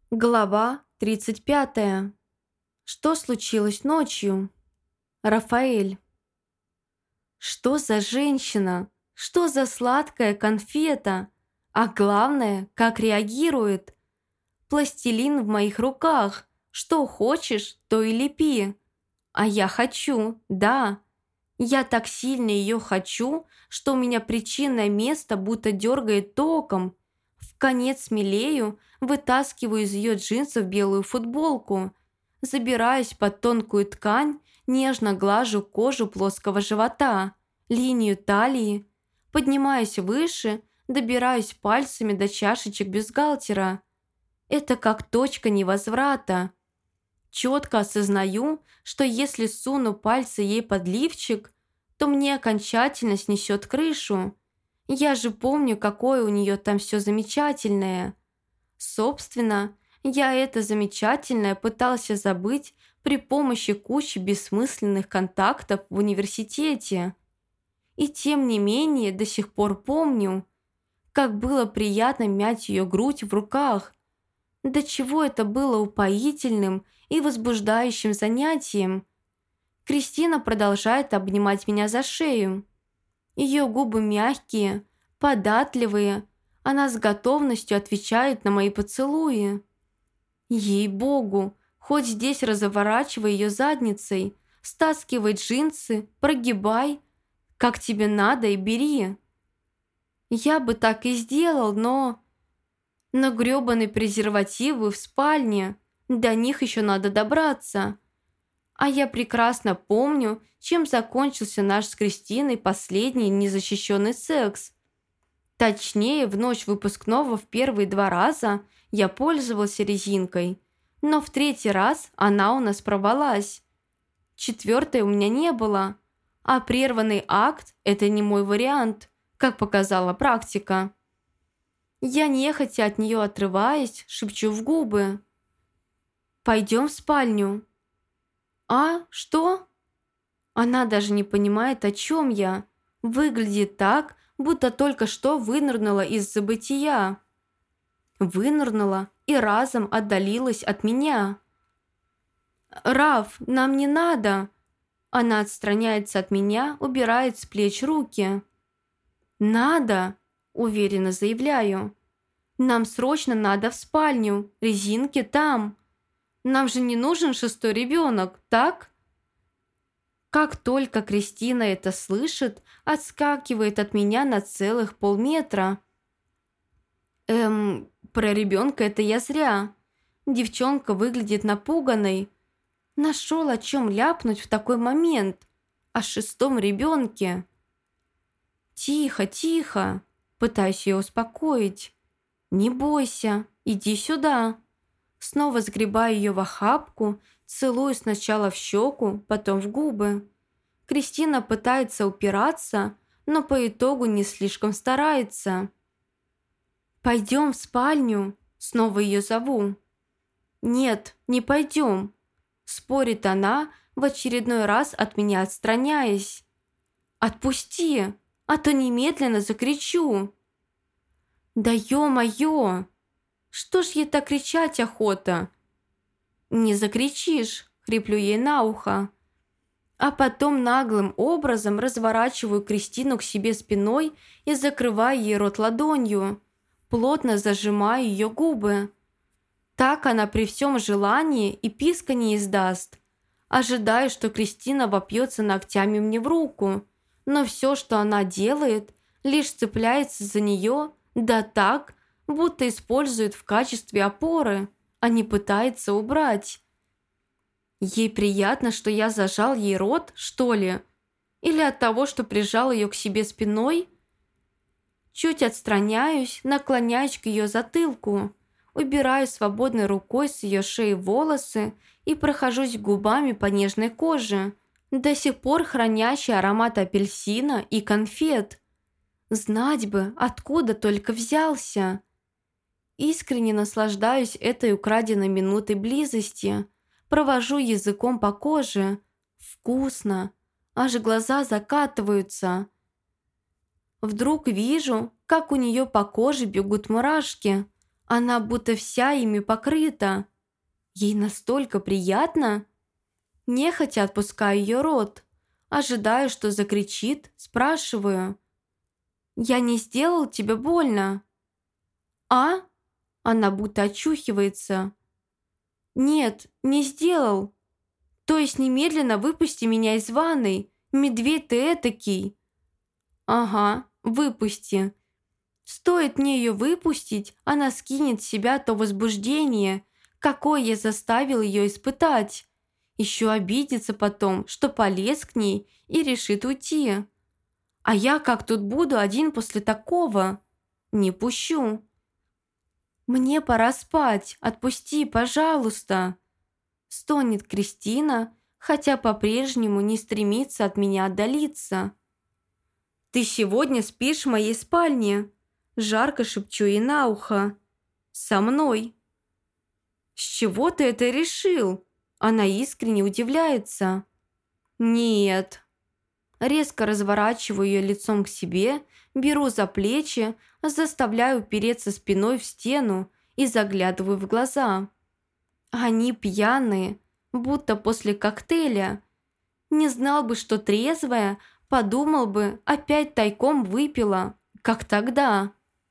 Глава 35. Что случилось ночью? Рафаэль. Что за женщина? Что за сладкая конфета? А главное, как реагирует? Пластилин в моих руках. Что хочешь, то и лепи. А я хочу, да. Я так сильно ее хочу, что у меня причинное место будто дергает током. В конец смелею, вытаскиваю из ее джинсов белую футболку, забираюсь под тонкую ткань, нежно глажу кожу плоского живота, линию талии, поднимаюсь выше, добираюсь пальцами до чашечек бюстгальтера. Это как точка невозврата. Четко осознаю, что если суну пальцы ей под лифчик, то мне окончательно снесет крышу. Я же помню, какое у нее там все замечательное. Собственно, я это замечательное пытался забыть при помощи кучи бессмысленных контактов в университете. И тем не менее до сих пор помню, как было приятно мять ее грудь в руках. До чего это было упоительным и возбуждающим занятием. Кристина продолжает обнимать меня за шею. Ее губы мягкие, податливые. Она с готовностью отвечает на мои поцелуи. Ей-богу, хоть здесь разворачивай ее задницей, стаскивай джинсы, прогибай, как тебе надо и бери. Я бы так и сделал, но... Но грёбаные презервативы в спальне, до них еще надо добраться. А я прекрасно помню, чем закончился наш с Кристиной последний незащищенный секс. Точнее, в ночь выпускного в первые 2 раза я пользовался резинкой, но в 3-й раз она у нас порвалась. 4-й у меня не было, а прерванный акт– это не мой вариант, как показала практика. Я нехотя от нее отрываясь, шепчу в губы. «Пойдем в спальню». «А, что?» Она даже не понимает, о чем я. Выглядит так, будто только что вынырнула из забытия. Вынырнула и разом отдалилась от меня. «Раф, нам не надо!» Она отстраняется от меня, убирает с плеч руки. «Надо!» – уверенно заявляю. «Нам срочно надо в спальню, резинки там. Нам же не нужен 6-й ребенок, так?» Как только Кристина это слышит, отскакивает от меня на целых полметра. Про ребенка это я зря. Девчонка выглядит напуганной. Нашел о чем ляпнуть в такой момент. О 6-м ребенке. «Тихо, тихо!» Пытаюсь ее успокоить. «Не бойся, иди сюда!» Снова сгребаю ее в охапку, целую сначала в щеку, потом в губы. Кристина пытается упираться, но по итогу не слишком старается. «Пойдем в спальню», снова ее зову. «Нет, не пойдем», спорит она, в очередной раз от меня отстраняясь. «Отпусти, а то немедленно закричу». «Да ё-моё! Что ж ей так кричать охота?» «Не закричишь», — хриплю ей на ухо. А потом наглым образом разворачиваю Кристину к себе спиной и закрываю ей рот ладонью, плотно зажимаю ее губы. Так она при всем желании и писка не издаст. Ожидаю, что Кристина вопьется ногтями мне в руку, но все, что она делает, лишь цепляется за нее, да так, будто использует в качестве опоры, а не пытается убрать. Ей приятно, что я зажал ей рот, что ли? Или от того, что прижал ее к себе спиной? Чуть отстраняюсь, наклоняюсь к ее затылку, убираю свободной рукой с ее шеи волосы и прохожусь губами по нежной коже, до сих пор хранящей аромат апельсина и конфет. Знать бы, откуда только взялся. Искренне наслаждаюсь этой украденной минутой близости, провожу языком по коже. Вкусно, аж глаза закатываются. Вдруг вижу, как у нее по коже бегут мурашки, Она будто вся ими покрыта. Ей настолько приятно. Нехотя отпускаю ее рот. Ожидаю, что закричит, спрашиваю. «Я не сделал тебе больно?» «А?» Она будто очухивается. «Нет, не сделал. То есть немедленно выпусти меня из ванной. Медведь ты этакий». «Ага, выпусти». Стоит мне ее выпустить, она скинет с себя то возбуждение, какое я заставил ее испытать. Еще обидится потом, что полез к ней и решит уйти. А я как тут буду один после такого? Не пущу. «Мне пора спать, отпусти, пожалуйста», – стонет Кристина, хотя по-прежнему не стремится от меня отдалиться. «Ты сегодня спишь в моей спальне», – жарко шепчу ей на ухо. «Со мной». «С чего ты это решил?» Она искренне удивляется. «Нет». Резко разворачиваю ее лицом к себе, беру за плечи, заставляю упереться спиной в стену и заглядываю в глаза. Они пьяные, будто после коктейля. Не знал бы, что трезвая, подумал бы, опять тайком выпила, как тогда.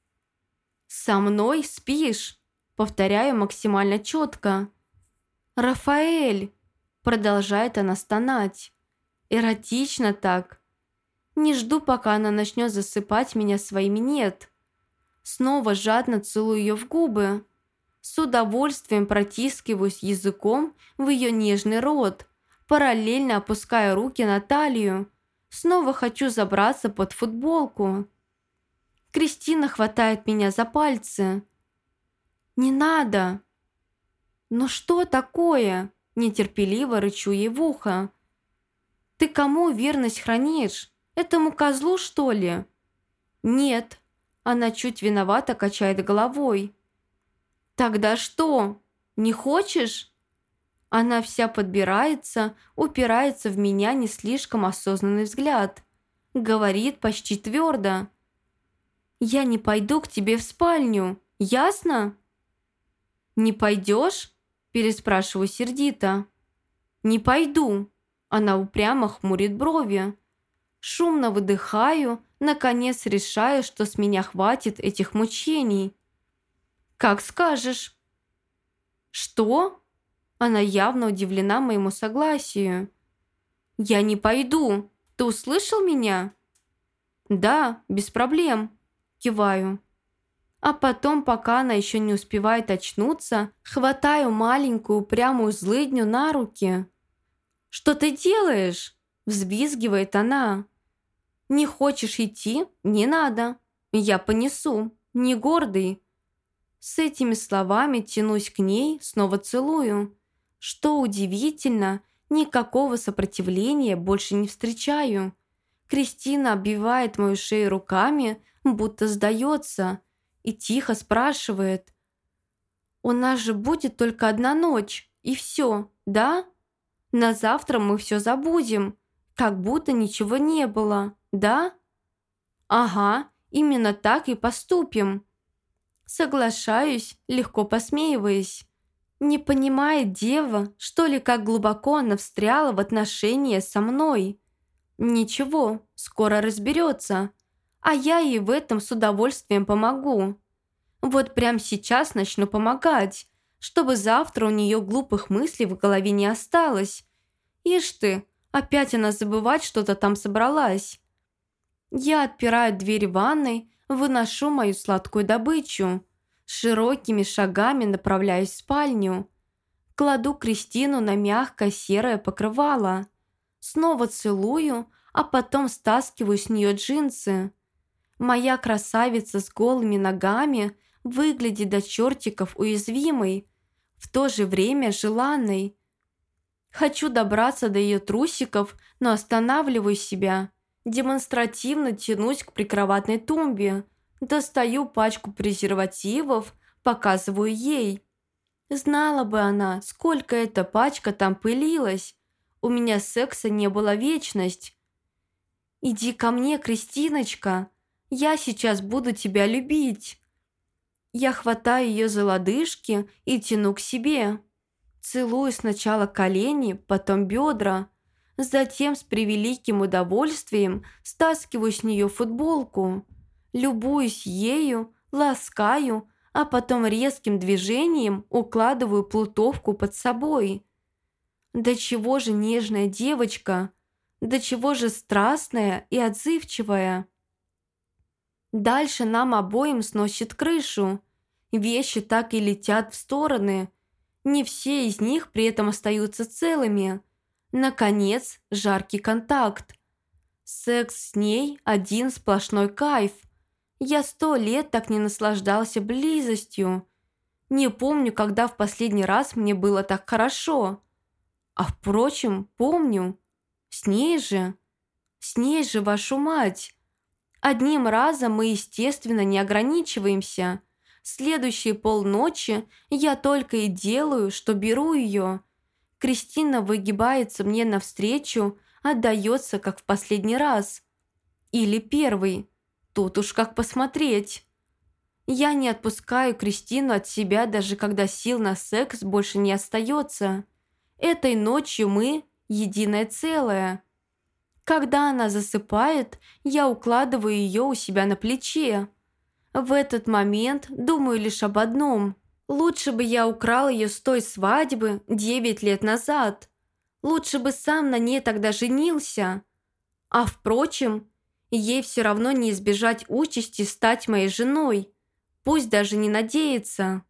«Со мной спишь?» Повторяю максимально четко. «Рафаэль!» Продолжает она стонать. Эротично так. Не жду, пока она начнет засыпать меня своими «нет». Снова жадно целую ее в губы. С удовольствием протискиваюсь языком в ее нежный рот, параллельно опуская руки на талию. Снова хочу забраться под футболку. Кристина хватает меня за пальцы. «Не надо!» «Ну что такое?» Нетерпеливо рычу ей в ухо. «Ты кому верность хранишь? Этому козлу, что ли?» «Нет». Она чуть виновато качает головой. «Тогда что? Не хочешь?» Она вся подбирается, упирается в меня не слишком осознанный взгляд. Говорит почти твердо. «Я не пойду к тебе в спальню, ясно?» «Не пойдешь?» Переспрашиваю сердито. «Не пойду». Она упрямо хмурит брови. Шумно выдыхаю, наконец решаю, что с меня хватит этих мучений. «Как скажешь». «Что?» Она явно удивлена моему согласию. «Я не пойду. Ты услышал меня?» «Да, без проблем», киваю. А потом, пока она еще не успевает очнуться, хватаю маленькую упрямую злыдню на руки. «Что ты делаешь?» – взвизгивает она. «Не хочешь идти? Не надо. Я понесу. Не гордый». С этими словами тянусь к ней, снова целую. Что удивительно, никакого сопротивления больше не встречаю. Кристина обвивает мою шею руками, будто сдается, и тихо спрашивает. «У нас же будет только одна ночь, и все, да? На завтра мы все забудем, как будто ничего не было, да?» «Ага, именно так и поступим». Соглашаюсь, легко посмеиваясь. Не понимает дева, что ли, как глубоко она встряла в отношения со мной. Ничего, скоро разберется, а я ей в этом с удовольствием помогу. Вот прямо сейчас начну помогать, чтобы завтра у нее глупых мыслей в голове не осталось. Ишь ты, опять она забывать что-то там собралась. Я отпираю дверь ванной, выношу мою сладкую добычу. Широкими шагами направляюсь в спальню. Кладу Кристину на мягкое серое покрывало. Снова целую, а потом стаскиваю с нее джинсы. Моя красавица с голыми ногами выглядит до чертиков уязвимой, в то же время желанной. Хочу добраться до ее трусиков, но останавливаю себя. Демонстративно тянусь к прикроватной тумбе. Достаю пачку презервативов, показываю ей. Знала бы она, сколько эта пачка там пылилась. У меня секса не было вечность. «Иди ко мне, Кристиночка. Я сейчас буду тебя любить». Я хватаю ее за лодыжки и тяну к себе. Целую сначала колени, потом бедра. Затем с превеликим удовольствием стаскиваю с нее футболку. Любуюсь ею, ласкаю, а потом резким движением укладываю плутовку под собой. Да чего же нежная девочка, да чего же страстная и отзывчивая. Дальше нам обоим сносит крышу. Вещи так и летят в стороны. Не все из них при этом остаются целыми. Наконец, жаркий контакт. Секс с ней один сплошной кайф. Я 100 лет так не наслаждался близостью. Не помню, когда в последний раз мне было так хорошо. А впрочем, помню. С ней же. С ней же, вашу мать. Одним разом мы, естественно, не ограничиваемся. Следующие полночи я только и делаю, что беру ее. Кристина выгибается мне навстречу, отдается, как в последний раз. Или первый. Тут уж как посмотреть. Я не отпускаю Кристину от себя, даже когда сил на секс больше не остается. Этой ночью мы единое целое. Когда она засыпает, я укладываю ее у себя на плече. В этот момент думаю лишь об одном. Лучше бы я украл ее с той свадьбы 9 лет назад. Лучше бы сам на ней тогда женился. А впрочем, ей все равно не избежать участи стать моей женой. Пусть даже не надеется.